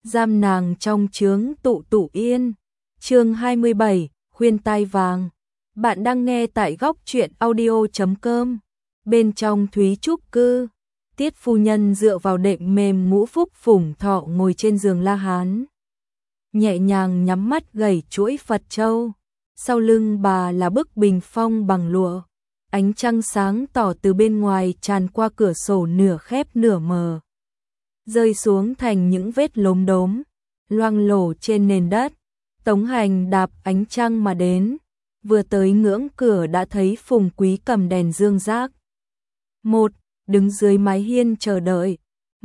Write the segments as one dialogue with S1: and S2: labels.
S1: giam nàng trong chướng tụ tụ yên. Chương 27, khuyên tai vàng. Bạn đang nghe tại góc truyện audio.com. Bên trong Thúy Trúc cư, Tiết phu nhân dựa vào đệm mềm ngũ phúc phủng thọ ngồi trên giường La Hán, nhẹ nhàng nhắm mắt gảy chuỗi Phật châu. Sau lưng bà là bức bình phong bằng lụa, ánh trăng sáng tỏ từ bên ngoài tràn qua cửa sổ nửa khép nửa mờ, rơi xuống thành những vết lốm đốm loang lổ trên nền đất. Tống Hành đạp ánh trăng mà đến, vừa tới ngưỡng cửa đã thấy Phùng Quý cầm đèn dương rác. Đứng dưới mái hiên chờ đợi.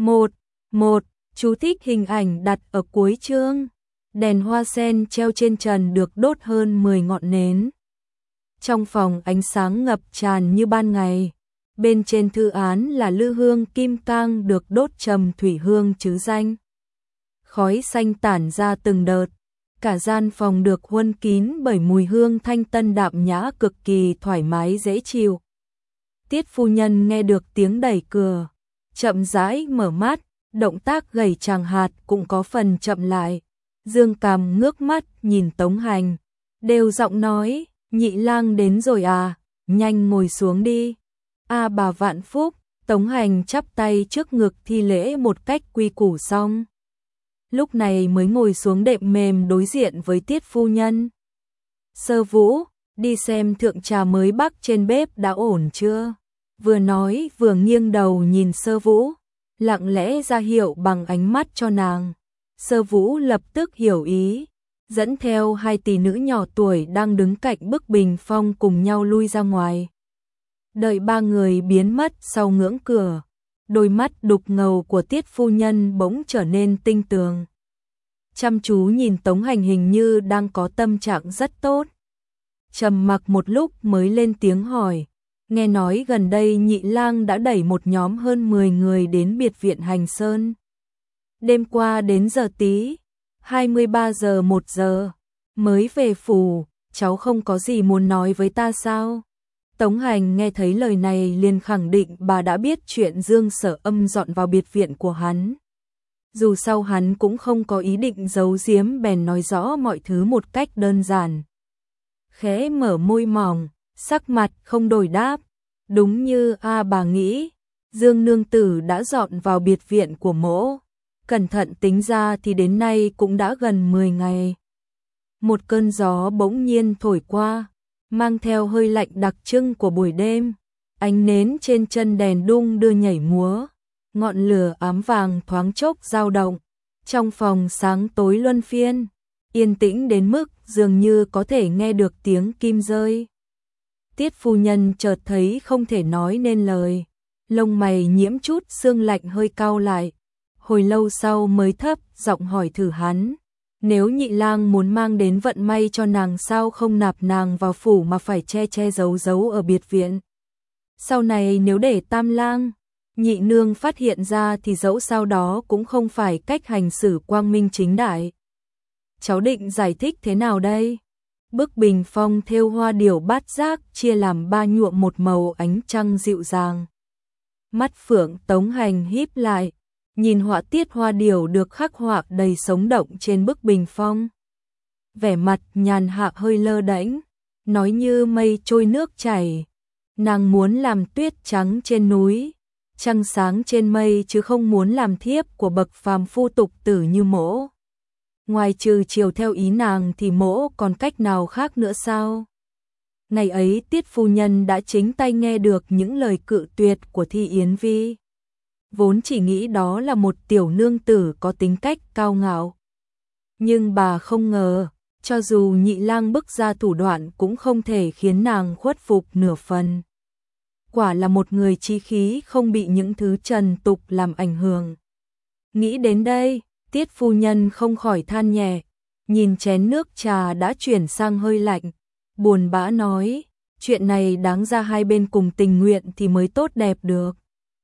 S1: Chú thích hình ảnh đặt ở cuối chương. Đèn hoa sen treo trên trần được đốt hơn 10 ngọn nến. Trong phòng ánh sáng ngập tràn như ban ngày. Bên trên thư án là lư hương kim cang được đốt trầm thủy hương chứ danh. Khói xanh tản ra từng đợt. Cả gian phòng được huân kín bởi mùi hương thanh tân đạm nhã cực kỳ thoải mái dễ chịu. Tiết phu nhân nghe được tiếng đẩy cửa, chậm rãi mở mắt, động tác gảy chàng hạt cũng có phần chậm lại. Dương Cằm ngước mắt nhìn Tống Hành, đều giọng nói, nhị lang đến rồi à, nhanh ngồi xuống đi. Bà vạn phúc. Tống Hành chắp tay trước ngực thi lễ một cách quy củ xong, lúc này mới ngồi xuống đệm mềm đối diện với Tiết phu nhân. Sơ Vũ, đi xem thượng trà mới bắc trên bếp đã ổn chưa? Vừa nói vừa nghiêng đầu nhìn Sơ Vũ, lặng lẽ ra hiệu bằng ánh mắt cho nàng. Sơ Vũ lập tức hiểu ý, dẫn theo hai tỷ nữ nhỏ tuổi đang đứng cạnh bức bình phong cùng nhau lui ra ngoài. Đợi ba người biến mất sau ngưỡng cửa, đôi mắt đục ngầu của Tiết phu nhân bỗng trở nên tinh tường, chăm chú nhìn Tống Hành hình như đang có tâm trạng rất tốt. Trầm mặc một lúc mới lên tiếng hỏi, nghe nói gần đây nhị lang đã đẩy một nhóm hơn 10 người đến biệt viện Hành Sơn. Đêm qua đến giờ tí, 23 giờ 1 giờ, mới về phủ, cháu không có gì muốn nói với ta sao? Tống Hành nghe thấy lời này liền khẳng định bà đã biết chuyện Dương Sở Âm dọn vào biệt viện của hắn. Dù sao hắn cũng không có ý định giấu giếm bèn nói rõ mọi thứ một cách đơn giản. Khẽ mở môi mỏng, sắc mặt không đổi đáp. Đúng như bà nghĩ, Dương nương tử đã dọn vào biệt viện của mỗ. Cẩn thận tính ra thì đến nay cũng đã gần 10 ngày. Một cơn gió bỗng nhiên thổi qua, mang theo hơi lạnh đặc trưng của buổi đêm. Ánh nến trên chân đèn đung đưa nhảy múa, ngọn lửa ám vàng thoáng chốc dao động. Trong phòng sáng tối luân phiên, yên tĩnh đến mức dường như có thể nghe được tiếng kim rơi. Tiết phu nhân chợt thấy không thể nói nên lời, lông mày nhiễm chút sương lạnh hơi cau lại. Hồi lâu sau mới thấp giọng hỏi thử hắn, nếu nhị lang muốn mang đến vận may cho nàng sao không nạp nàng vào phủ mà phải che giấu giấu ở biệt viện. Sau này nếu để tam lang, nhị nương phát hiện ra thì dẫu sao đó cũng không phải cách hành xử quang minh chính đại. Cháu định giải thích thế nào đây? Bức bình phong thêu hoa điểu bát giác chia làm 3 nhuộm một màu ánh trăng dịu dàng. Mắt phượng Tống Hành híp lại, nhìn họa tiết hoa điểu được khắc họa đầy sống động trên bức bình phong. Vẻ mặt nhàn hạ hơi lơ đễnh, nói như mây trôi nước chảy. Nàng muốn làm tuyết trắng trên núi, trăng sáng trên mây chứ không muốn làm thiếp của bậc phàm phu tục tử như mỗ. Ngoài trừ chiều theo ý nàng thì mỗ còn cách nào khác nữa sao? Ngày ấy Tiết phu nhân đã chính tay nghe được những lời cự tuyệt của Thi Yến Vi. Vốn chỉ nghĩ đó là một tiểu nương tử có tính cách cao ngạo. Nhưng bà không ngờ, cho dù nhị lang bức ra thủ đoạn cũng không thể khiến nàng khuất phục nửa phần. Quả là một người chí khí không bị những thứ trần tục làm ảnh hưởng. Nghĩ đến đây, Tiết phu nhân không khỏi than nhẹ, nhìn chén nước trà đã chuyển sang hơi lạnh, buồn bã nói, chuyện này đáng ra hai bên cùng tình nguyện thì mới tốt đẹp được.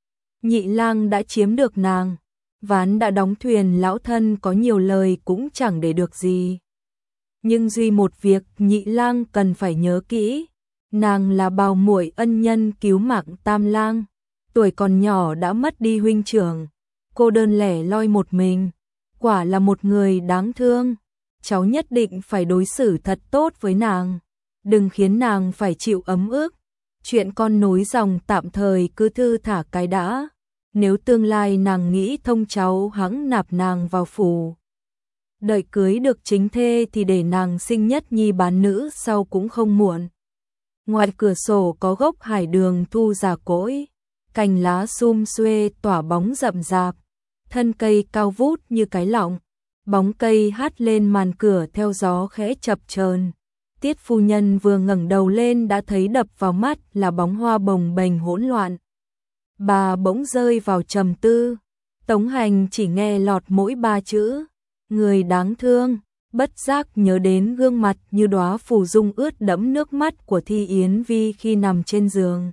S1: Nhị lang đã chiếm được nàng, ván đã đóng thuyền, lão thân có nhiều lời cũng chẳng để được gì. Nhưng duy một việc nhị lang cần phải nhớ kỹ, nàng là bào muội ân nhân cứu mạng tam lang, tuổi còn nhỏ đã mất đi huynh trưởng, cô đơn lẻ loi một mình, quả là một người đáng thương. Cháu nhất định phải đối xử thật tốt với nàng, đừng khiến nàng phải chịu ấm ức. Chuyện con nối dòng tạm thời cứ thư thả cái đã, nếu tương lai nàng nghĩ thông cháu hẵng nạp nàng vào phủ. Đợi cưới được chính thê thì để nàng sinh nhất nhi bán nữ sau cũng không muộn. Ngoài cửa sổ có gốc hải đường thu già cỗi, cành lá sum xuê tỏa bóng rậm rạp, thân cây cao vút như cái lọng, bóng cây hát lên màn cửa theo gió khẽ chập chờn. Tiết phu nhân vừa ngẩng đầu lên đã thấy đập vào mắt là bóng hoa bồng bềnh hỗn loạn. Bà bỗng rơi vào trầm tư, Tống Hành chỉ nghe lọt mỗi 3 chữ, người đáng thương, bất giác nhớ đến gương mặt như đóa phù dung ướt đẫm nước mắt của Thi Yến Vi khi nằm trên giường.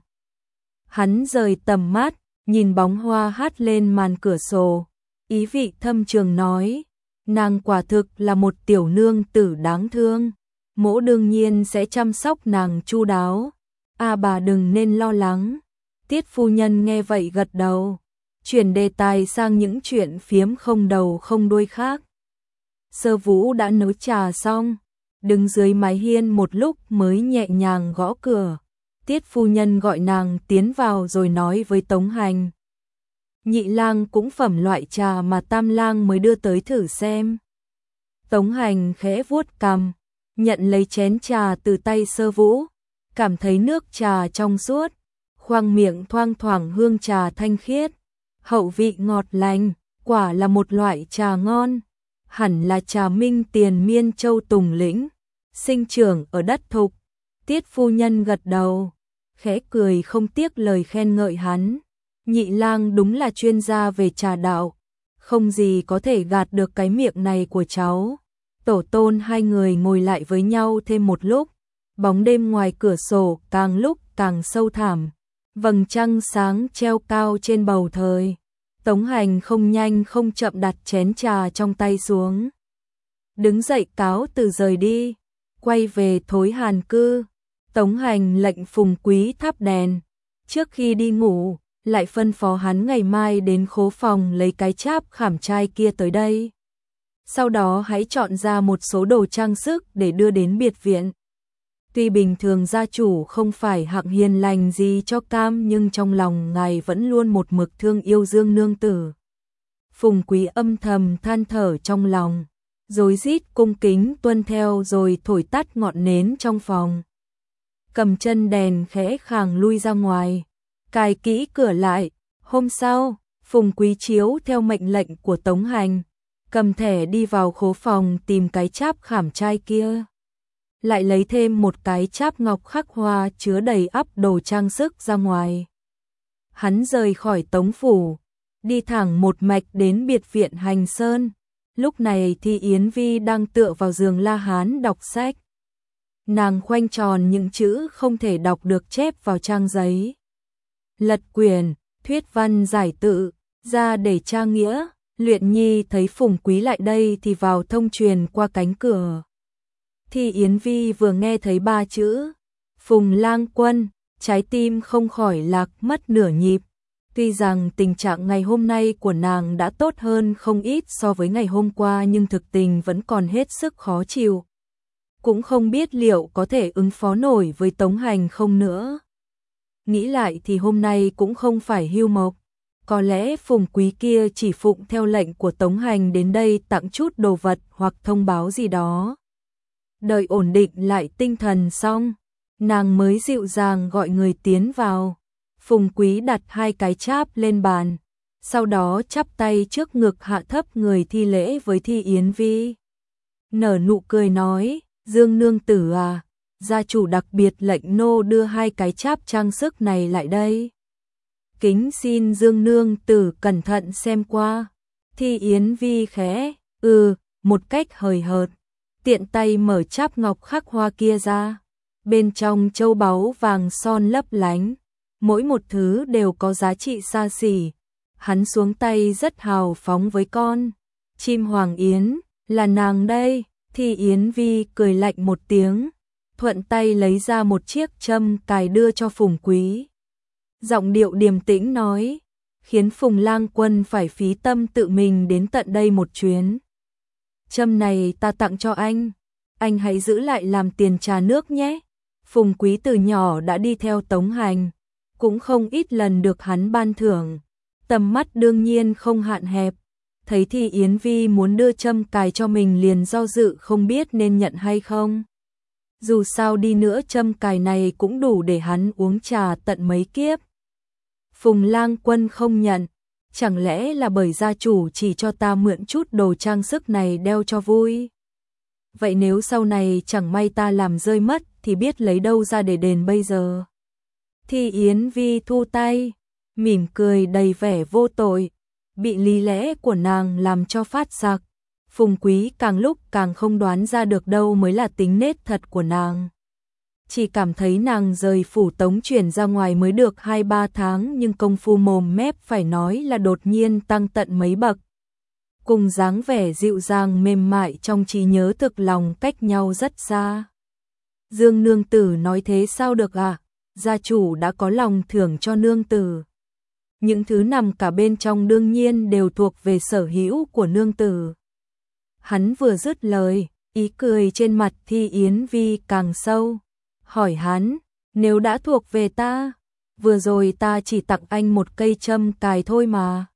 S1: Hắn rời tầm mắt, nhìn bóng hoa hát lên màn cửa sổ, ý vị thâm trường nói, nàng quả thực là một tiểu nương tử đáng thương, mỗ đương nhiên sẽ chăm sóc nàng chu đáo. Bà đừng nên lo lắng. Tiết phu nhân nghe vậy gật đầu, chuyển đề tài sang những chuyện phiếm không đầu không đuôi khác. Sơ Vũ đã nấu trà xong, đứng dưới mái hiên một lúc mới nhẹ nhàng gõ cửa. Tiết phu nhân gọi nàng tiến vào rồi nói với Tống Hành. Nhị lang cũng phẩm loại trà mà Tam lang mới đưa tới thử xem. Tống Hành khẽ vuốt cằm, nhận lấy chén trà từ tay Sơ Vũ, cảm thấy nước trà trong suốt, khoang miệng thoang thoảng hương trà thanh khiết, hậu vị ngọt lành, quả là một loại trà ngon, hẳn là trà Minh Tiền Miên Châu Tùng Lĩnh, sinh trưởng ở đất Thục. Tiết phu nhân gật đầu, khẽ cười không tiếc lời khen ngợi hắn. Nhị lang đúng là chuyên gia về trà đạo, không gì có thể gạt được cái miệng này của cháu. Tổ tôn hai người ngồi lại với nhau thêm một lúc, bóng đêm ngoài cửa sổ càng lúc càng sâu thẳm, vầng trăng sáng treo cao trên bầu trời. Tống Hành không nhanh không chậm đặt chén trà trong tay xuống, đứng dậy cáo từ rời đi, quay về Thối Hàn cư. Tống Hành lệnh Phùng Quý thắp đèn, trước khi đi ngủ, lại phân phó hắn ngày mai đến khố phòng lấy cái cháp khảm trai kia tới đây. Sau đó hãy chọn ra một số đồ trang sức để đưa đến biệt viện. Tuy bình thường gia chủ không phải hạng hiền lành gì cho cam, nhưng trong lòng ngài vẫn luôn một mực thương yêu Dương nương tử. Phùng Quý âm thầm than thở trong lòng, rối rít cung kính tuân theo rồi thổi tắt ngọn nến trong phòng. Cầm chân đèn khẽ khàng lui ra ngoài, cài kỹ cửa lại. Hôm sau, Phùng Quý chiếu theo mệnh lệnh của Tống Hành, cầm thẻ đi vào khố phòng tìm cái cháp khảm trai kia. Lại lấy thêm một cái cháp ngọc khắc hoa chứa đầy ắp đồ trang sức ra ngoài. Hắn rời khỏi Tống phủ, đi thẳng một mạch đến biệt viện Hành Sơn. Lúc này thì Yến Vi đang tựa vào giường La Hán đọc sách. Nàng khoanh tròn những chữ không thể đọc được chép vào trang giấy. Lật quyển, thuyết văn giải tự, ra để tra nghĩa. Luyện Nhi thấy Phùng Quý lại đây thì vào thông truyền qua cánh cửa. Thì Yến Vi vừa nghe thấy 3 chữ Phùng lang quân, trái tim không khỏi lạc mất nửa nhịp. Tuy rằng tình trạng ngày hôm nay của nàng đã tốt hơn không ít so với ngày hôm qua, nhưng thực tình vẫn còn hết sức khó chịu. Cũng không biết liệu có thể ứng phó nổi với Tống Hành không nữa. Nghĩ lại thì hôm nay cũng không phải hưu mộc. Có lẽ Phùng Quý kia chỉ phụng theo lệnh của Tống Hành đến đây tặng chút đồ vật hoặc thông báo gì đó. Đợi ổn định lại tinh thần xong, nàng mới dịu dàng gọi người tiến vào. Phùng Quý đặt 2 cái cháp lên bàn, sau đó chắp tay trước ngực hạ thấp người thi lễ với Thi Yến Vi. Nở nụ cười nói, Dương nương tử à, gia chủ đặc biệt lệnh nô đưa 2 cái cháp trang sức này lại đây. Kính xin Dương nương tử cẩn thận xem qua. Thi Yến Vi khẽ, một cách hời hợt, tiện tay mở cháp ngọc khắc hoa kia ra. Bên trong châu báu vàng son lấp lánh, mỗi một thứ đều có giá trị xa xỉ. Hắn xuống tay rất hào phóng với con. Chim Hoàng Yến, là nàng đây. Thi Yến Vi cười lạnh một tiếng, thuận tay lấy ra một chiếc châm cài đưa cho Phùng Quý. Giọng điệu điềm tĩnh nói, khiến Phùng Lang Quân phải phí tâm tự mình đến tận đây một chuyến. Châm này ta tặng cho anh hãy giữ lại làm tiền trà nước nhé. Phùng Quý từ nhỏ đã đi theo Tống Hành, cũng không ít lần được hắn ban thưởng, tầm mắt đương nhiên không hạn hẹp. Thấy thì Yến Vi muốn đưa châm cài cho mình liền do dự không biết nên nhận hay không. Dù sao đi nữa châm cài này cũng đủ để hắn uống trà tận mấy kiếp. Phùng Lang Quân không nhận, chẳng lẽ là bởi gia chủ chỉ cho ta mượn chút đồ trang sức này đeo cho vui. Vậy nếu sau này chẳng may ta làm rơi mất thì biết lấy đâu ra để đền bây giờ. Thì Yến Vi thu tay, mỉm cười đầy vẻ vô tội, bị lý lẽ của nàng làm cho phát sặc. Phùng Quý càng lúc càng không đoán ra được đâu mới là tính nết thật của nàng. Chỉ cảm thấy nàng rời phủ Tống chuyển ra ngoài mới được 2-3 tháng nhưng công phu mồm mép phải nói là đột nhiên tăng tận mấy bậc. Cùng dáng vẻ dịu dàng mềm mại trong trí nhớ thực lòng cách nhau rất xa. Dương nương tử nói thế sao được à? Gia chủ đã có lòng thưởng cho nương tử. Những thứ nằm cả bên trong đương nhiên đều thuộc về sở hữu của nương tử. Hắn vừa dứt lời, ý cười trên mặt Thi Yến Vi càng sâu. Hỏi hắn, nếu đã thuộc về ta, vừa rồi ta chỉ tặng anh một cây châm cài thôi mà.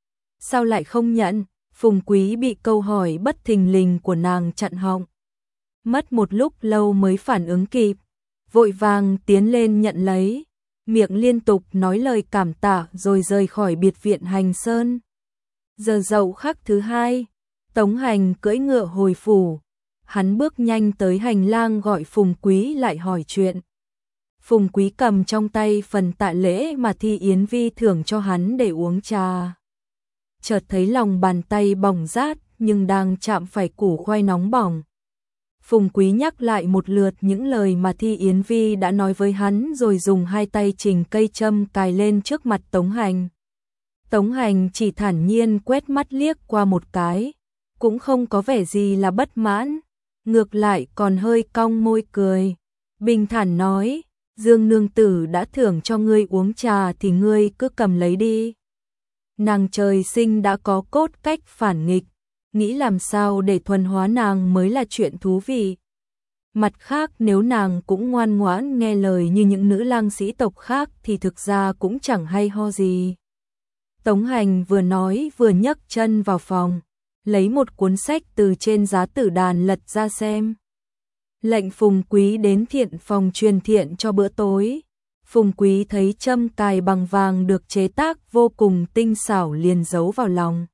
S1: Sao lại không nhận? Phùng Quý bị câu hỏi bất thình lình của nàng chặn họng. Mất một lúc lâu mới phản ứng kịp, vội vàng tiến lên nhận lấy, miệng liên tục nói lời cảm tạ rồi rời khỏi biệt viện Hành Sơn. Giờ dậu khắc thứ hai, Tống Hành cưỡi ngựa hồi phủ, hắn bước nhanh tới hành lang gọi Phùng Quý lại hỏi chuyện. Phùng Quý cầm trong tay phần tạ lễ mà Thi Yến Vi thưởng cho hắn để uống trà. Chợt thấy lòng bàn tay bỏng rát nhưng đang chạm phải củ khoai nóng bỏng. Phùng Quý nhắc lại một lượt những lời mà Thi Yến Vi đã nói với hắn rồi dùng hai tay chỉnh cây châm cài lên trước mặt Tống Hành. Tống Hành chỉ thản nhiên quét mắt liếc qua một cái, cũng không có vẻ gì là bất mãn, ngược lại còn hơi cong môi cười, bình thản nói, Dương nương tử đã thưởng cho ngươi uống trà thì ngươi cứ cầm lấy đi. Nàng trời sinh đã có cốt cách phản nghịch, nghĩ làm sao để thuần hóa nàng mới là chuyện thú vị. Mặt khác nếu nàng cũng ngoan ngoãn nghe lời như những nữ lang sĩ tộc khác thì thực ra cũng chẳng hay ho gì. Tống Hành vừa nói vừa nhấc chân vào phòng, lấy một cuốn sách từ trên giá tử đàn lật ra xem. Lệnh Phùng Quý đến thiện phòng truyền thiện cho bữa tối. Phùng Quý thấy châm cài bằng vàng được chế tác vô cùng tinh xảo liền giấu vào lòng.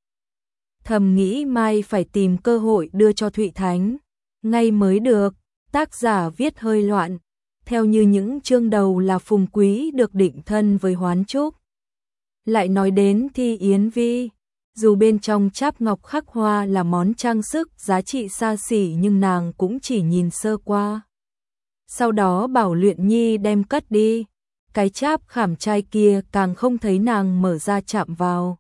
S1: Thầm nghĩ mai phải tìm cơ hội đưa cho Thụy Thánh, ngay mới được. Tác giả viết hơi loạn, theo như những chương đầu là Phùng Quý được định thân với Hoán Trúc. Lại nói đến Thi Yến Vi, dù bên trong cháp ngọc khắc hoa là món trang sức giá trị xa xỉ nhưng nàng cũng chỉ nhìn sơ qua. Sau đó bảo Luyện Nhi đem cất đi, cái cháp khảm trai kia càng không thấy nàng mở ra chạm vào.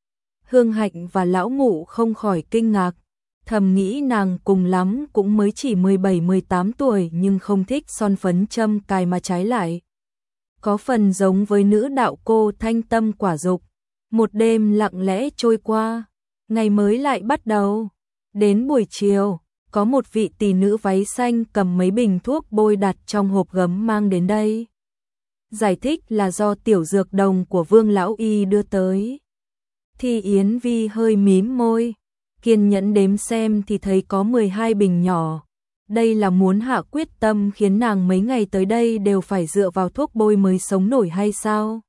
S1: Hương Hạnh và Lão Ngụ không khỏi kinh ngạc, thầm nghĩ nàng cùng lắm cũng mới chỉ 17-18 tuổi nhưng không thích son phấn châm cài mà trái lại. Có phần giống với nữ đạo cô thanh tâm quả dục. Một đêm lặng lẽ trôi qua, ngày mới lại bắt đầu. Đến buổi chiều, có một vị tỷ nữ váy xanh cầm mấy bình thuốc bôi đặt trong hộp gấm mang đến đây. Giải thích là do tiểu dược đồng của Vương Lão Y đưa tới. Thi Yến Vi hơi mím môi, kiên nhẫn đếm xem thì thấy có 12 bình nhỏ. Đây là muốn hạ quyết tâm khiến nàng mấy ngày tới đây đều phải dựa vào thuốc bôi mới sống nổi hay sao?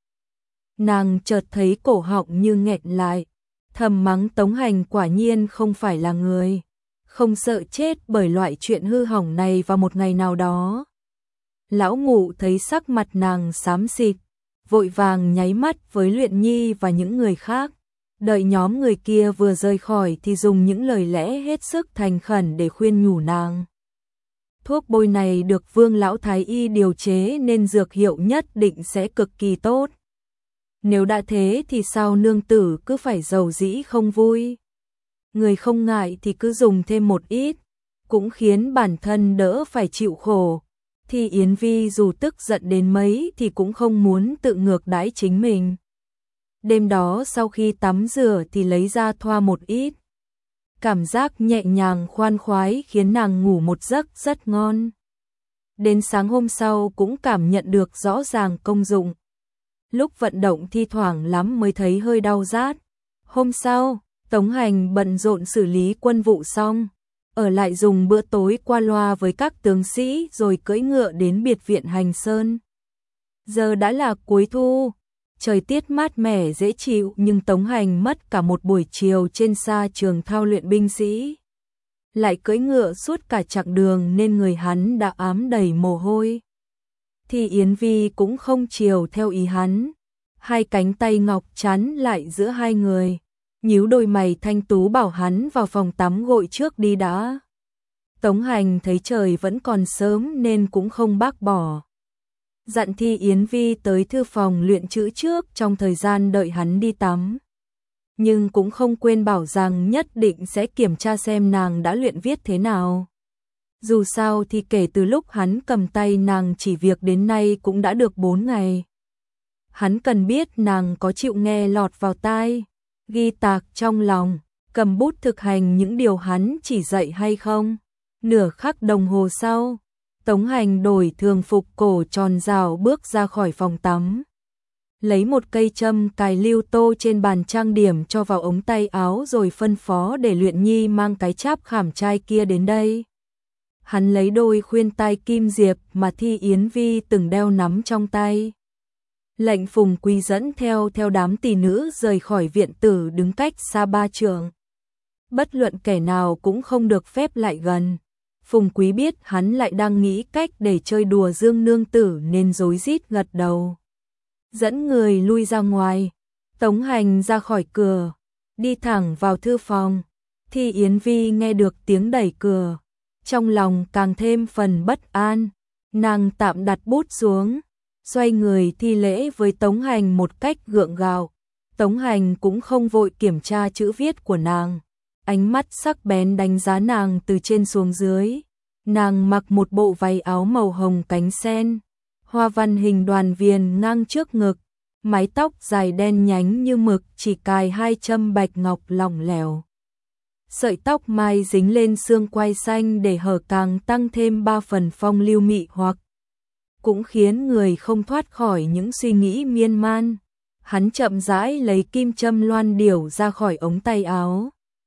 S1: Nàng chợt thấy cổ họng như nghẹn lại, thầm mắng Tống Hành quả nhiên không phải là người, không sợ chết bởi loại chuyện hư hỏng này vào một ngày nào đó. Lão Ngụ thấy sắc mặt nàng xám xịt, vội vàng nháy mắt với Luyện Nhi và những người khác. Đợi nhóm người kia vừa rời khỏi thì dùng những lời lẽ hết sức thành khẩn để khuyên nhủ nàng. Thuốc bôi này được Vương Lão Thái Y điều chế nên dược hiệu nhất định sẽ cực kỳ tốt. Nếu đã thế thì sao nương tử cứ phải giàu dĩ không vui. Người không ngại thì cứ dùng thêm một ít, cũng khiến bản thân đỡ phải chịu khổ. Thì Yến Vi dù tức giận đến mấy thì cũng không muốn tự ngược đãi chính mình. Đêm đó sau khi tắm rửa thì lấy ra thoa một ít. Cảm giác nhẹ nhàng khoan khoái khiến nàng ngủ một giấc rất ngon. Đến sáng hôm sau cũng cảm nhận được rõ ràng công dụng. Lúc vận động thi thoảng lắm mới thấy hơi đau rát. Hôm sau, Tống Hành bận rộn xử lý quân vụ xong, ở lại dùng bữa tối qua loa với các tướng sĩ rồi cưỡi ngựa đến biệt viện Hành Sơn. Giờ đã là cuối thu, trời tiết mát mẻ dễ chịu nhưng Tống Hành mất cả một buổi chiều trên sa trường thao luyện binh sĩ. Lại cưỡi ngựa suốt cả chặng đường nên người hắn đã ám đầy mồ hôi. Thì Yến Vi cũng không chiều theo ý hắn, hai cánh tay ngọc chắn lại giữa hai người, nhíu đôi mày thanh tú bảo hắn vào phòng tắm gội trước đi đã. Tống Hành thấy trời vẫn còn sớm nên cũng không bác bỏ. Dặn Thi Yến Vi tới thư phòng luyện chữ trước trong thời gian đợi hắn đi tắm. Nhưng cũng không quên bảo rằng nhất định sẽ kiểm tra xem nàng đã luyện viết thế nào. Dù sao thì kể từ lúc hắn cầm tay nàng chỉ việc đến nay cũng đã được 4 ngày. Hắn cần biết nàng có chịu nghe lọt vào tai, ghi tạc trong lòng, cầm bút thực hành những điều hắn chỉ dạy hay không. Nửa khắc đồng hồ sau, Tống Hành đổi thường phục cổ tròn rào bước ra khỏi phòng tắm. Lấy một cây châm cài lưu tô trên bàn trang điểm cho vào ống tay áo rồi phân phó để Luyện Nhi mang cái cháp khảm trai kia đến đây. Hắn lấy đôi khuyên tai kim diệp mà Thi Yến Vi từng đeo nắm trong tay. Lệnh Phùng Quý dẫn theo đám tỷ nữ rời khỏi viện tử đứng cách xa 3 trượng. Bất luận kẻ nào cũng không được phép lại gần. Phùng Quý biết hắn lại đang nghĩ cách để chơi đùa Dương nương tử nên rối rít gật đầu. Dẫn người lui ra ngoài, Tống Hành ra khỏi cửa, đi thẳng vào thư phòng. Thi Yến Vi nghe được tiếng đẩy cửa, trong lòng càng thêm phần bất an, nàng tạm đặt bút xuống, xoay người thi lễ với Tống Hành một cách gượng gạo. Tống Hành cũng không vội kiểm tra chữ viết của nàng, ánh mắt sắc bén đánh giá nàng từ trên xuống dưới. Nàng mặc một bộ váy áo màu hồng cánh sen, hoa văn hình đoàn viền ngang trước ngực, mái tóc dài đen nhánh như mực chỉ cài 2 châm bạch ngọc lỏng lẻo. Sợi tóc mai dính lên xương quai xanh để hở càng tăng thêm 3 phần phong lưu mị hoặc, cũng khiến người không thoát khỏi những suy nghĩ miên man. Hắn chậm rãi lấy kim châm loan điểu ra khỏi ống tay áo,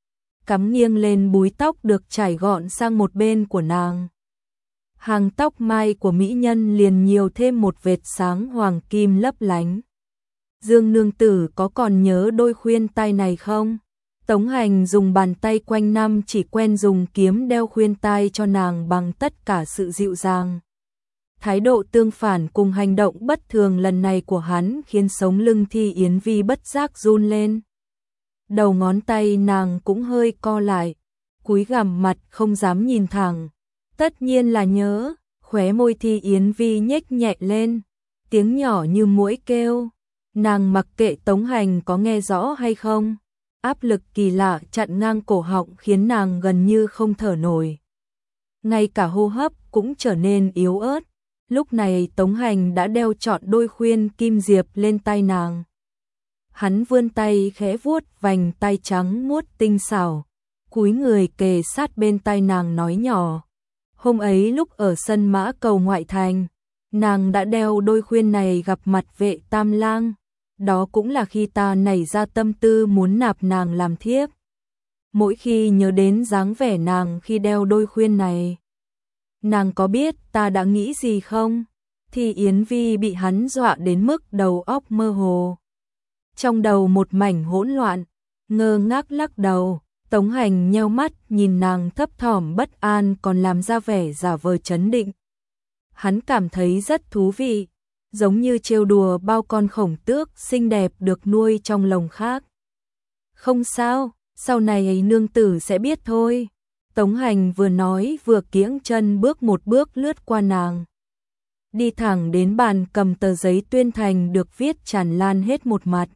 S1: cắm nghiêng lên búi tóc được trải gọn sang một bên của nàng. Hàng tóc mai của mỹ nhân liền nhiều thêm một vệt sáng hoàng kim lấp lánh. Dương nương tử có còn nhớ đôi khuyên tai này không? Tống Hành dùng bàn tay quanh năm chỉ quen dùng kiếm đeo khuyên tai cho nàng bằng tất cả sự dịu dàng. Thái độ tương phản cùng hành động bất thường lần này của hắn khiến sống lưng Thi Yến Vi bất giác run lên. Đầu ngón tay nàng cũng hơi co lại, cúi gằm mặt không dám nhìn thẳng. Tất nhiên là nhớ, khóe môi Thi Yến Vi nhếch nhẹ lên, tiếng nhỏ như muỗi kêu. Nàng mặc kệ Tống Hành có nghe rõ hay không. Áp lực kỳ lạ chặn ngang cổ họng khiến nàng gần như không thở nổi. Ngay cả hô hấp cũng trở nên yếu ớt. Lúc này Tống Hành đã đeo trọn đôi khuyên kim diệp lên tay nàng. Hắn vươn tay khẽ vuốt vành tay trắng muốt tinh xảo, cúi người kề sát bên tai nàng nói nhỏ. Hôm ấy lúc ở sân Mã Cầu ngoại thành, nàng đã đeo đôi khuyên này gặp mặt Vệ Tam Lang. Đó cũng là khi ta nảy ra tâm tư muốn nạp nàng làm thiếp. Mỗi khi nhớ đến dáng vẻ nàng khi đeo đôi khuyên này, nàng có biết ta đã nghĩ gì không? Thì Yến Vi bị hắn dọa đến mức đầu óc mơ hồ. Trong đầu một mảnh hỗn loạn, ngơ ngác lắc đầu. Tống Hành nheo mắt nhìn nàng thấp thỏm bất an còn làm ra vẻ giả vờ trấn định. Hắn cảm thấy rất thú vị, giống như trêu đùa bao con khổng tước xinh đẹp được nuôi trong lồng khác. Không sao, sau này nương tử sẽ biết thôi. Tống Hành vừa nói vừa kiễng chân bước một bước lướt qua nàng. Đi thẳng đến bàn cầm tờ giấy tuyên thành được viết tràn lan hết một mặt.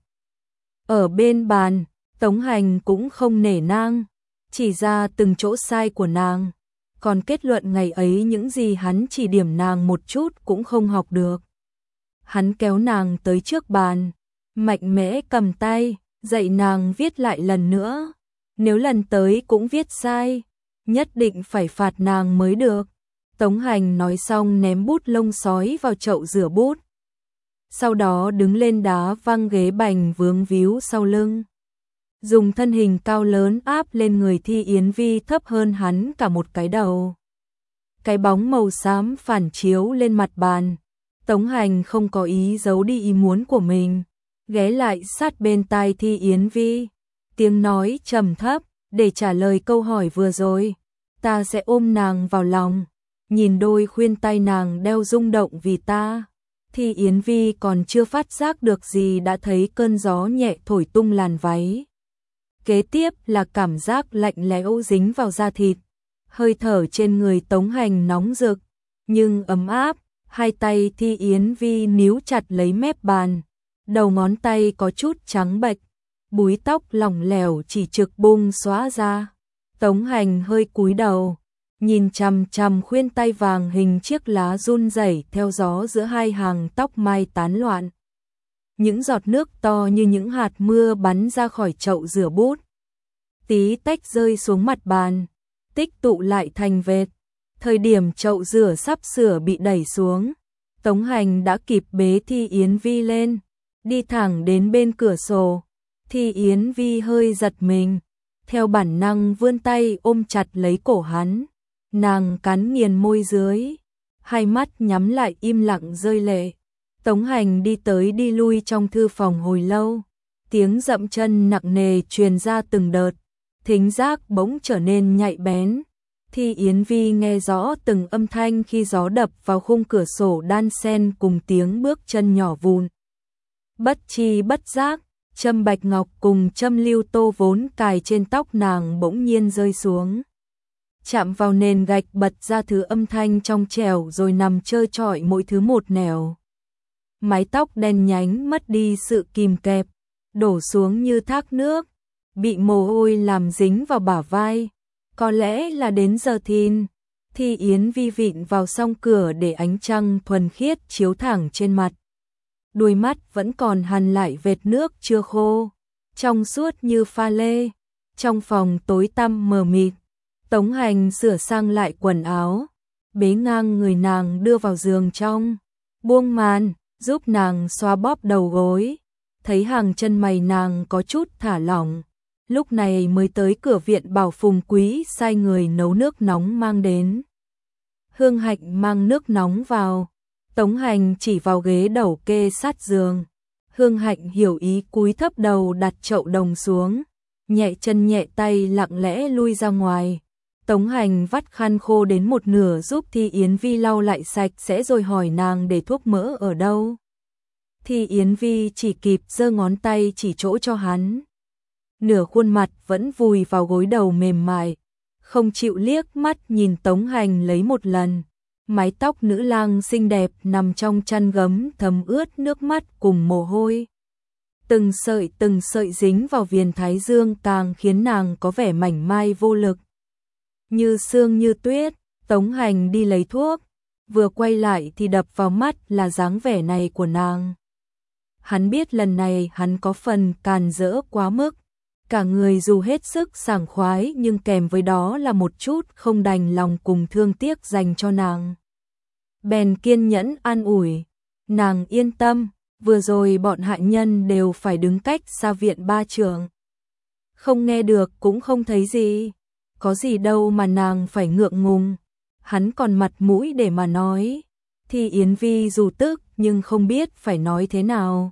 S1: Ở bên bàn, Tống Hành cũng không nể nang, chỉ ra từng chỗ sai của nàng. Còn kết luận ngày ấy những gì hắn chỉ điểm nàng một chút cũng không học được. Hắn kéo nàng tới trước bàn, mạnh mẽ cầm tay, dạy nàng viết lại lần nữa. Nếu lần tới cũng viết sai, nhất định phải phạt nàng mới được. Tống Hành nói xong ném bút lông sói vào chậu rửa bút. Sau đó đứng lên đá văng ghế bành vướng víu sau lưng. Dùng thân hình cao lớn áp lên người Thi Yến Vi thấp hơn hắn cả một cái đầu. Cái bóng màu xám phản chiếu lên mặt bàn. Tống Hành không có ý giấu đi ý muốn của mình, ghé lại sát bên tai Thi Yến Vi, tiếng nói trầm thấp, để trả lời câu hỏi vừa rồi. Ta sẽ ôm nàng vào lòng, nhìn đôi khuyên tai nàng đeo rung động vì ta. Thi Yến Vi còn chưa phát giác được gì đã thấy cơn gió nhẹ thổi tung làn váy. Kế tiếp là cảm giác lạnh lẽo dính vào da thịt, hơi thở trên người Tống Hành nóng rực, nhưng ấm áp. Hai tay Thi Yến Vi níu chặt lấy mép bàn, đầu ngón tay có chút trắng bệch, búi tóc lỏng lẻo chỉ trực bung xóa ra. Tống Hành hơi cúi đầu, nhìn chằm chằm khuyên tai vàng hình chiếc lá run rẩy theo gió giữa hai hàng tóc mai tán loạn. Những giọt nước to như những hạt mưa bắn ra khỏi chậu rửa bút, tí tách rơi xuống mặt bàn, tích tụ lại thành vệt. Thời điểm chậu rửa sắp sửa bị đẩy xuống, Tống Hành đã kịp bế Thi Yến Vi lên, đi thẳng đến bên cửa sổ. Thi Yến Vi hơi giật mình, theo bản năng vươn tay ôm chặt lấy cổ hắn. Nàng cắn nghiền môi dưới, hai mắt nhắm lại im lặng rơi lệ. Tống Hành đi tới đi lui trong thư phòng hồi lâu, tiếng dậm chân nặng nề truyền ra từng đợt, thính giác bỗng trở nên nhạy bén. Thi Yến Vi nghe rõ từng âm thanh khi gió đập vào khung cửa sổ đan xen cùng tiếng bước chân nhỏ vụn. Bất tri bất giác, châm bạch ngọc cùng châm lưu tô vốn cài trên tóc nàng bỗng nhiên rơi xuống, chạm vào nền gạch bật ra thứ âm thanh trong trẻo rồi nằm trơ trọi mỗi thứ một nẻo. Mái tóc đen nhánh mất đi sự kìm kẹp, đổ xuống như thác nước, bị mồ hôi làm dính vào bả vai. Có lẽ là đến giờ thìn, Thi Yến Vi vịn vào song cửa để ánh trăng thuần khiết chiếu thẳng trên mặt. Đuôi mắt vẫn còn hằn lại vệt nước chưa khô, trong suốt như pha lê. Trong phòng tối tăm mờ mịt, Tống Hành sửa sang lại quần áo, bế ngang người nàng đưa vào giường trong, buông màn, giúp nàng xoa bóp đầu gối. Thấy hàng chân mày nàng có chút thả lỏng, lúc này mới tới cửa viện bảo Phùng Quý sai người nấu nước nóng mang đến. Hương Hạnh mang nước nóng vào, Tống Hành chỉ vào ghế đầu kê sát giường. Hương Hạnh hiểu ý cúi thấp đầu đặt chậu đồng xuống, nhẹ chân nhẹ tay lặng lẽ lui ra ngoài. Tống Hành vắt khăn khô đến một nửa giúp Thi Yến Vi lau lại sạch sẽ rồi hỏi nàng để thuốc mỡ ở đâu. Thi Yến Vi chỉ kịp giơ ngón tay chỉ chỗ cho hắn. Nửa khuôn mặt vẫn vùi vào gối đầu mềm mại, không chịu liếc mắt nhìn Tống Hành lấy một lần. Mái tóc nữ lang xinh đẹp nằm trong chăn gấm thấm ướt nước mắt cùng mồ hôi. Từng sợi dính vào viền thái dương càng khiến nàng có vẻ mảnh mai vô lực. Như sương như tuyết, Tống Hành đi lấy thuốc, vừa quay lại thì đập vào mắt là dáng vẻ này của nàng. Hắn biết lần này hắn có phần càn rỡ quá mức, cả người dù hết sức sảng khoái nhưng kèm với đó là một chút không đành lòng cùng thương tiếc dành cho nàng. Bèn kiên nhẫn an ủi, nàng yên tâm, vừa rồi bọn hạ nhân đều phải đứng cách xa viện ba trượng. Không nghe được cũng không thấy gì, có gì đâu mà nàng phải ngượng ngùng, hắn còn mặt mũi để mà nói. Thì Yến Vi dù tức nhưng không biết phải nói thế nào.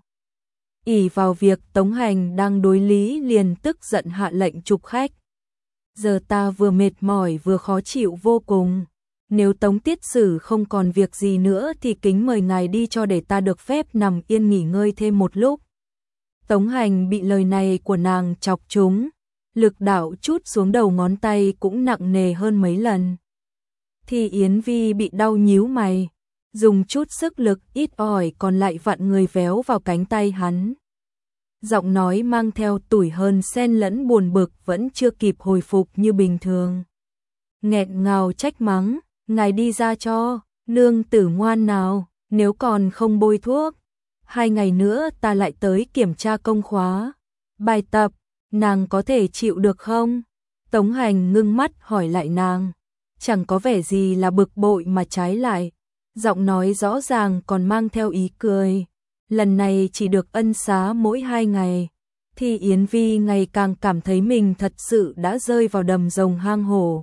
S1: Ỷ vào việc Tống Hành đang đối lý liền tức giận hạ lệnh trục khách. Giờ ta vừa mệt mỏi vừa khó chịu vô cùng. Nếu Tống Tiết Sử không còn việc gì nữa thì kính mời ngài đi cho để ta được phép nằm yên nghỉ ngơi thêm một lúc. Tống Hành bị lời này của nàng chọc trúng, lực đạo chút xuống đầu ngón tay cũng nặng nề hơn mấy lần. Thì Yến Vi bị đau nhíu mày, dùng chút sức lực ít ỏi còn lại vặn người véo vào cánh tay hắn. Giọng nói mang theo tủi hờn xen lẫn buồn bực vẫn chưa kịp hồi phục như bình thường. Nghẹn ngào trách mắng, ngài đi ra cho, nương tử ngoan nào, nếu còn không bôi thuốc. 2 ngày nữa ta lại tới kiểm tra công khóa. Bài tập, nàng có thể chịu được không? Tống Hành ngưng mắt hỏi lại nàng. Chẳng có vẻ gì là bực bội mà trái lại. Giọng nói rõ ràng còn mang theo ý cười. Lần này chỉ được ân xá mỗi 2 ngày. Thì Yến Vi ngày càng cảm thấy mình thật sự đã rơi vào đầm rồng hang hổ.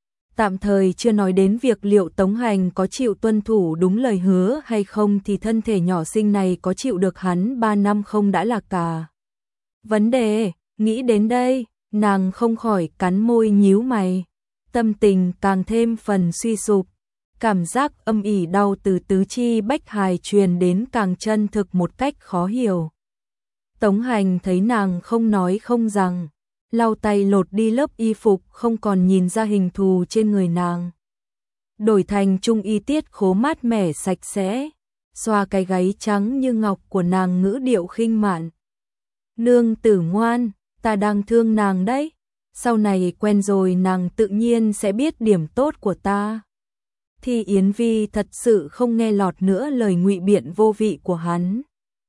S1: Tạm thời chưa nói đến việc liệu Tống Hành có chịu tuân thủ đúng lời hứa hay không thì thân thể nhỏ xinh này có chịu được hắn 3 năm không đã là cả vấn đề. Nghĩ đến đây, nàng không khỏi cắn môi nhíu mày. Tâm tình càng thêm phần suy sụp. Cảm giác âm ỉ đau từ tứ chi bách hài truyền đến càng chân thực một cách khó hiểu. Tống Hành thấy nàng không nói không rằng, lau tay lột đi lớp y phục không còn nhìn ra hình thù trên người nàng. Đổi thành trung y tiết khố mát mẻ sạch sẽ, xoa cái gáy trắng như ngọc của nàng ngữ điệu khinh mạn. Nương tử ngoan, ta đang thương nàng đấy, sau này quen rồi nàng tự nhiên sẽ biết điểm tốt của ta. Thì Yến Vi thật sự không nghe lọt nữa lời ngụy biện vô vị của hắn.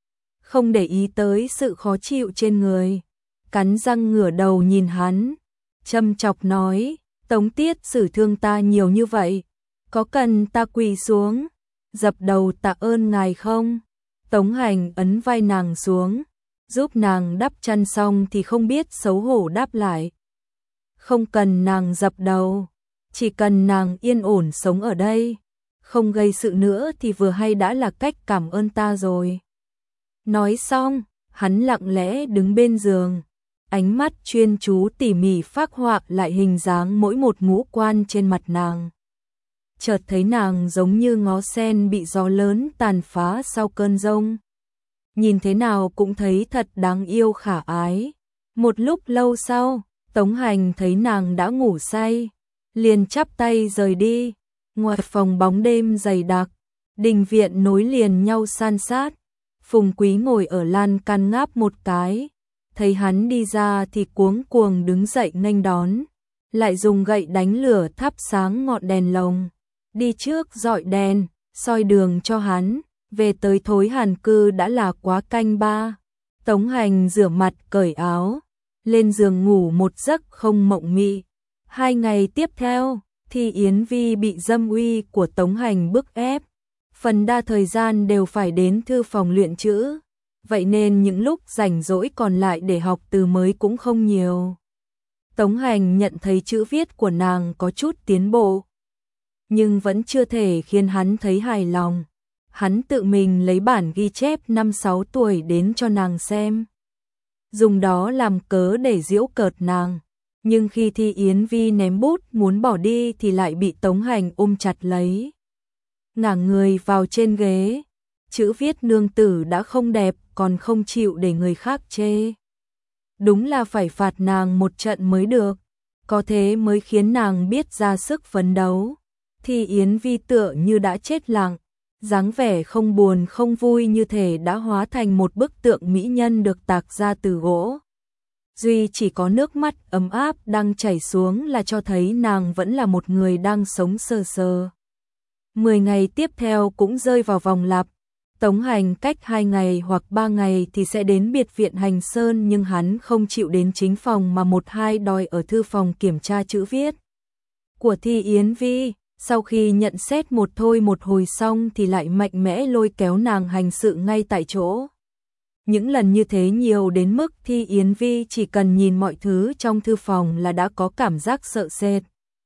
S1: Không để ý tới sự khó chịu trên người, cắn răng ngửa đầu nhìn hắn, châm chọc nói, Tống Tiết Sử thương ta nhiều như vậy, có cần ta quỳ xuống, dập đầu tạ ơn ngài không? Tống Hành ấn vai nàng xuống, giúp nàng đắp chăn xong thì không biết xấu hổ đáp lại. Không cần nàng dập đầu, chỉ cần nàng yên ổn sống ở đây, không gây sự nữa thì vừa hay đã là cách cảm ơn ta rồi. Nói xong, hắn lặng lẽ đứng bên giường, ánh mắt chuyên chú tỉ mỉ phác họa lại hình dáng mỗi một ngũ quan trên mặt nàng. Chợt thấy nàng giống như ngó sen bị gió lớn tàn phá sau cơn giông. Nhìn thế nào cũng thấy thật đáng yêu khả ái. Một lúc lâu sau, Tống Hành thấy nàng đã ngủ say, liền chắp tay rời đi. Ngoài phòng bóng đêm dày đặc, đình viện nối liền nhau san sát. Phùng Quý ngồi ở lan can ngáp một cái, thấy hắn đi ra thì cuống cuồng đứng dậy nghênh đón, lại dùng gậy đánh lửa thắp sáng ngọn đèn lồng, đi trước dọi đèn, soi đường cho hắn. Về tới Thối Hàn Cư đã là quá canh 3. Tống Hành rửa mặt cởi áo, lên giường ngủ một giấc không mộng mị. 2 ngày tiếp theo, thì Yến Vi bị dâm uy của Tống Hành bức ép. Phần đa thời gian đều phải đến thư phòng luyện chữ, vậy nên những lúc rảnh rỗi còn lại để học từ mới cũng không nhiều. Tống Hành nhận thấy chữ viết của nàng có chút tiến bộ, nhưng vẫn chưa thể khiến hắn thấy hài lòng. Hắn tự mình lấy bản ghi chép 5-6 tuổi đến cho nàng xem, dùng đó làm cớ để giễu cợt nàng. Nhưng khi Thi Yến Vi ném bút muốn bỏ đi thì lại bị Tống Hành ôm chặt lấy. Ngả người vào trên ghế, chữ viết nương tử đã không đẹp còn không chịu để người khác chê. Đúng là phải phạt nàng một trận mới được, có thế mới khiến nàng biết ra sức phấn đấu. Thì Yến Vi tựa như đã chết lặng, dáng vẻ không buồn không vui như thể đã hóa thành một bức tượng mỹ nhân được tạc ra từ gỗ. Duy chỉ có nước mắt ấm áp đang chảy xuống là cho thấy nàng vẫn là một người đang sống sờ sờ. 10 ngày tiếp theo cũng rơi vào vòng lặp. Tống Hành cách 2 ngày hoặc 3 ngày thì sẽ đến biệt viện Hành Sơn, nhưng hắn không chịu đến chính phòng mà 1-2 đòi ở thư phòng kiểm tra chữ viết của Thi Yến Vi. Sau khi nhận xét một thôi một hồi xong thì lại mạnh mẽ lôi kéo nàng hành sự ngay tại chỗ. Những lần như thế nhiều đến mức Thi Yến Vi chỉ cần nhìn mọi thứ trong thư phòng là đã có cảm giác sợ sệt.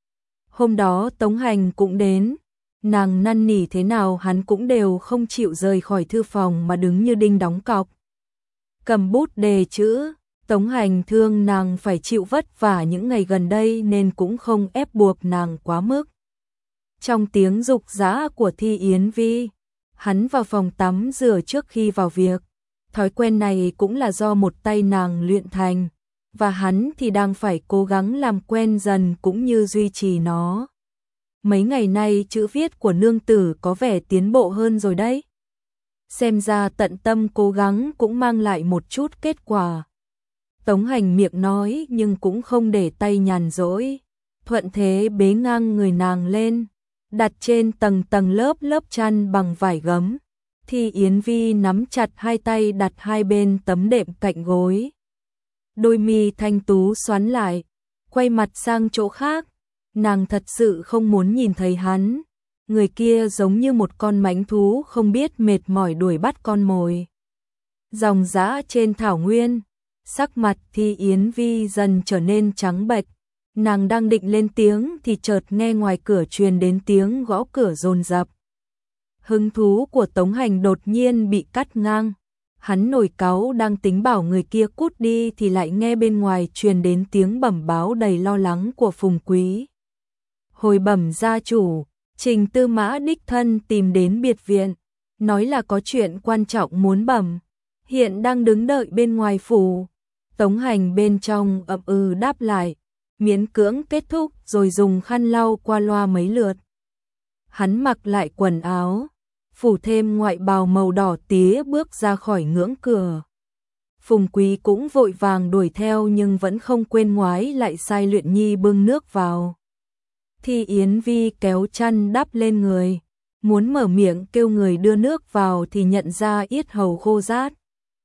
S1: Hôm đó Tống Hành cũng đến, nàng năn nỉ thế nào hắn cũng đều không chịu rời khỏi thư phòng mà đứng như đinh đóng cọc. Cầm bút đề chữ, Tống Hành thương nàng phải chịu vất vả những ngày gần đây nên cũng không ép buộc nàng quá mức. Trong tiếng dục dã của Thi Yến Vi, hắn vào phòng tắm rửa trước khi vào việc. Thói quen này cũng là do một tay nàng luyện thành, và hắn thì đang phải cố gắng làm quen dần cũng như duy trì nó. Mấy ngày nay chữ viết của nương tử có vẻ tiến bộ hơn rồi đấy. Xem ra tận tâm cố gắng cũng mang lại một chút kết quả. Tống Hành miệng nói nhưng cũng không để tay nhàn rỗi, thuận thế bế ngang người nàng lên, đặt trên tầng lớp chăn bằng vải gấm, Thi Yến Vi nắm chặt hai tay đặt hai bên tấm đệm cạnh gối. Đôi mi thanh tú xoắn lại, quay mặt sang chỗ khác. Nàng thật sự không muốn nhìn thấy hắn. Người kia giống như một con mãnh thú không biết mệt mỏi đuổi bắt con mồi. Ròng rã trên thảo nguyên, sắc mặt Thi Yến Vi dần trở nên trắng bệch. Nàng đang định lên tiếng thì chợt nghe ngoài cửa truyền đến tiếng gõ cửa dồn dập. Hứng thú của Tống Hành đột nhiên bị cắt ngang. Hắn nổi cáu đang tính bảo người kia cút đi thì lại nghe bên ngoài truyền đến tiếng bẩm báo đầy lo lắng của Phùng Quý. Hồi bẩm gia chủ, Trình Tư Mã đích thân tìm đến biệt viện, nói là có chuyện quan trọng muốn bẩm, hiện đang đứng đợi bên ngoài phủ. Tống Hành bên trong ậm ừ đáp lại, miễn cưỡng kết thúc rồi dùng khăn lau qua loa mấy lượt. Hắn mặc lại quần áo, phủ thêm ngoại bào màu đỏ tía bước ra khỏi ngưỡng cửa. Phùng Quý cũng vội vàng đuổi theo nhưng vẫn không quên ngoái lại sai Luyện Nhi bưng nước vào. Thi Yến Vi kéo chăn đắp lên người, muốn mở miệng kêu người đưa nước vào thì nhận ra yết hầu khô rát.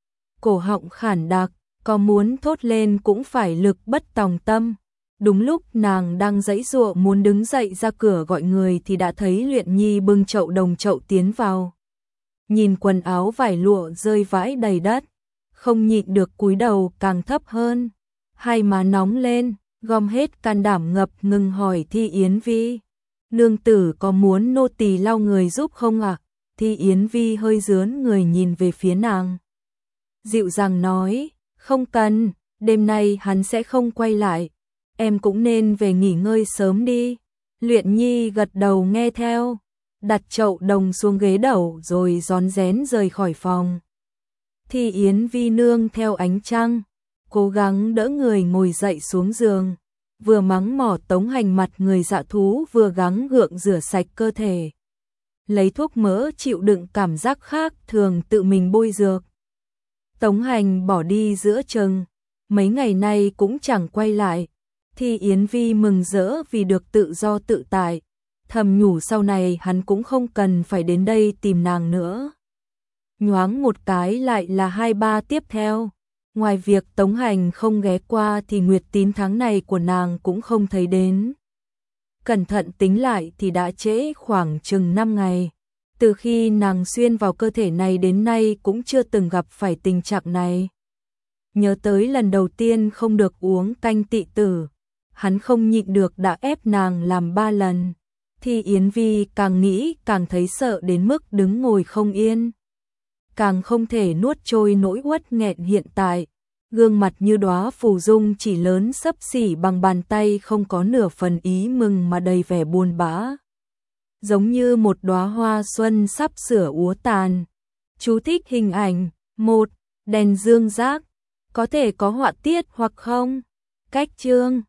S1: Cổ họng khản đặc, có muốn thốt lên cũng phải lực bất tòng tâm. Đúng lúc nàng đang giãy giụa muốn đứng dậy ra cửa gọi người thì đã thấy Luyện Nhi bưng chậu đồng chậu tiến vào. Nhìn quần áo vải lụa rơi vãi đầy đất, không nhịn được cúi đầu càng thấp hơn. Hai má nóng lên, gom hết can đảm ngập ngừng hỏi Thi Yến Vi. Nương tử có muốn nô tỳ lau người giúp không ạ? Thi Yến Vi hơi rướn người nhìn về phía nàng. Dịu dàng nói, không cần, đêm nay hắn sẽ không quay lại. Em cũng nên về nghỉ ngơi sớm đi. Luyện Nhi gật đầu nghe theo, đặt chậu đồng xuống ghế đầu rồi rón rén rời khỏi phòng. Thi Yến Vi nương theo ánh trăng, cố gắng đỡ người ngồi dậy xuống giường, vừa mắng mỏ Tống Hành mặt người dạ thú vừa gắng gượng rửa sạch cơ thể. Lấy thuốc mỡ chịu đựng cảm giác khác thường tự mình bôi dược. Tống Hành bỏ đi giữa chừng, mấy ngày nay cũng chẳng quay lại. Thi Yến Vi mừng rỡ vì được tự do tự tại, thầm nhủ sau này hắn cũng không cần phải đến đây tìm nàng nữa. Nhoáng một cái lại là 2-3 tiếp theo, ngoài việc Tống Hành không ghé qua thì Nguyệt Tín tháng này của nàng cũng không thấy đến. Cẩn thận tính lại thì đã trễ khoảng chừng 5 ngày, từ khi nàng xuyên vào cơ thể này đến nay cũng chưa từng gặp phải tình trạng này. Nhớ tới lần đầu tiên không được uống canh tị tử, hắn không nhịn được đã ép nàng làm 3 lần. Thi Yến Vi càng nghĩ càng thấy sợ đến mức đứng ngồi không yên. Càng không thể nuốt trôi nỗi uất nghẹn hiện tại. Gương mặt như đóa phù dung chỉ lớn xấp xỉ bằng bàn tay không có nửa phần ý mừng mà đầy vẻ buồn bã. Giống như một đóa hoa xuân sắp sửa úa tàn. Chú thích hình ảnh. 1. Đèn dương rác. Có thể có họa tiết hoặc không? Cách chương